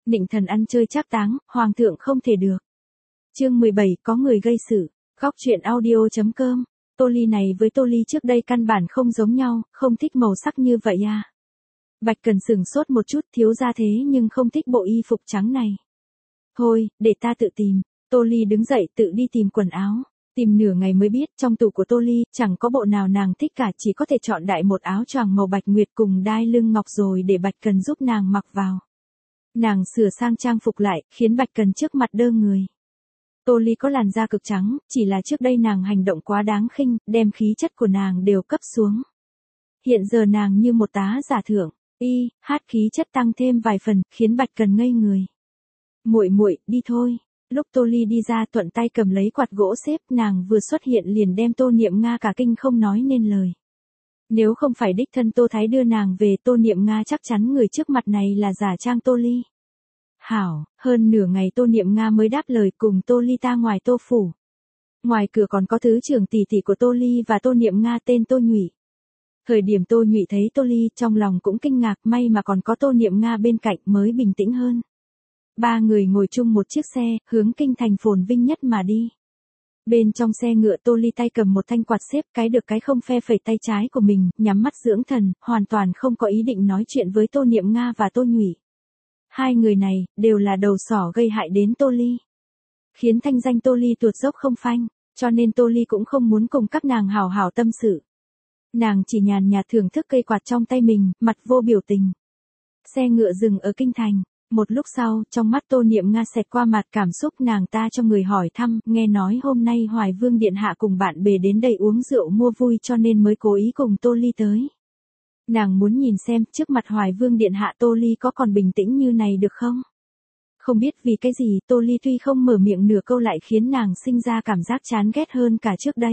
Nịnh thần ăn chơi trác táng, hoàng thượng không thể được. Chương 17 có người gây sự. Góc truyện audio.com. Tô Ly này với Tô Ly trước đây căn bản không giống nhau, không thích màu sắc như vậy à. Bạch Cần sửng sốt một chút, thiếu gia thế nhưng không thích bộ y phục trắng này. Thôi, để ta tự tìm. Tô Ly đứng dậy tự đi tìm quần áo. Tìm nửa ngày mới biết trong tủ của Tô Ly chẳng có bộ nào nàng thích cả, chỉ có thể chọn đại một áo choàng màu bạch nguyệt cùng đai lưng ngọc rồi để Bạch Cần giúp nàng mặc vào. Nàng sửa sang trang phục lại, khiến Bạch Cần trước mặt đơ người. Tô Ly có làn da cực trắng, chỉ là trước đây nàng hành động quá đáng khinh, đem khí chất của nàng đều cấp xuống. Hiện giờ nàng như một tá giả thượng, hát khí chất tăng thêm vài phần, khiến Bạch Cần ngây người. Muội muội, đi thôi. Lúc Tô Ly đi ra thuận tay cầm lấy quạt gỗ xếp, nàng vừa xuất hiện liền đem Tô Niệm Nga cả kinh không nói nên lời. Nếu không phải đích thân Tô Thái đưa nàng về, Tô Niệm Nga chắc chắn người trước mặt này là giả trang Tô Ly. Hảo, hơn nửa ngày Tô Niệm Nga mới đáp lời cùng Tô Ly ta ngoài Tô phủ. Ngoài cửa còn có thứ trưởng tỷ tỷ của Tô Ly và Tô Niệm Nga tên Tô Nhụy. Thời điểm Tô Nhụy thấy Tô Ly trong lòng cũng kinh ngạc, may mà còn có Tô Niệm Nga bên cạnh mới bình tĩnh hơn. Ba người ngồi chung một chiếc xe, hướng kinh thành phồn vinh nhất mà đi. Bên trong xe ngựa Tô Ly tay cầm một thanh quạt xếp, cái được cái không phe phẩy tay trái của mình, nhắm mắt dưỡng thần, hoàn toàn không có ý định nói chuyện với Tô Niệm Nga và Tô Nhụy. Hai người này, đều là đầu sỏ gây hại đến Tô Ly. Khiến thanh danh Tô Ly tuột dốc không phanh, cho nên Tô Ly cũng không muốn cùng các nàng hào hào tâm sự. Nàng chỉ nhàn nhạt thưởng thức cây quạt trong tay mình, mặt vô biểu tình. Xe ngựa dừng ở kinh thành. Một lúc sau, trong mắt Tô Niệm Nga xẹt qua mặt cảm xúc, nàng ta cho người hỏi thăm, nghe nói hôm nay Hoài Vương Điện Hạ cùng bạn bè đến đây uống rượu mua vui cho nên mới cố ý cùng Tô Ly tới. Nàng muốn nhìn xem, trước mặt Hoài Vương Điện Hạ Tô Ly có còn bình tĩnh như này được không? Không biết vì cái gì, Tô Ly tuy không mở miệng nửa câu lại khiến nàng sinh ra cảm giác chán ghét hơn cả trước đây.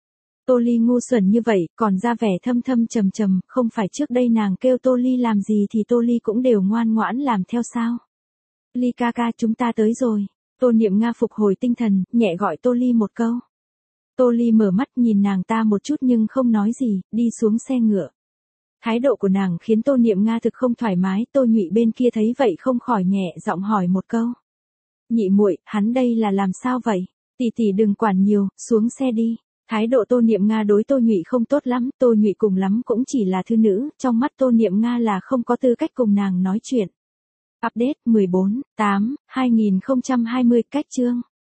Tô Ly ngu xuẩn như vậy, còn ra vẻ thâm thâm trầm trầm, không phải trước đây nàng kêu Tô Ly làm gì thì Tô Ly cũng đều ngoan ngoãn làm theo sao? Ly ca ca, chúng ta tới rồi. Tô Niệm Nga phục hồi tinh thần, nhẹ gọi Tô Ly một câu. Tô Ly mở mắt nhìn nàng ta một chút nhưng không nói gì, đi xuống xe ngựa. Thái độ của nàng khiến Tô Niệm Nga thực không thoải mái, Tô Nhụy bên kia thấy vậy không khỏi nhẹ giọng hỏi một câu. Nhị muội, hắn đây là làm sao vậy? Tỷ tỷ đừng quản nhiều, xuống xe đi. Thái độ Tô Niệm Nga đối Tô Nhụy không tốt lắm, Tô Nhụy cùng lắm cũng chỉ là thư nữ, trong mắt Tô Niệm Nga là không có tư cách cùng nàng nói chuyện. Update 14/8/2020 cách chương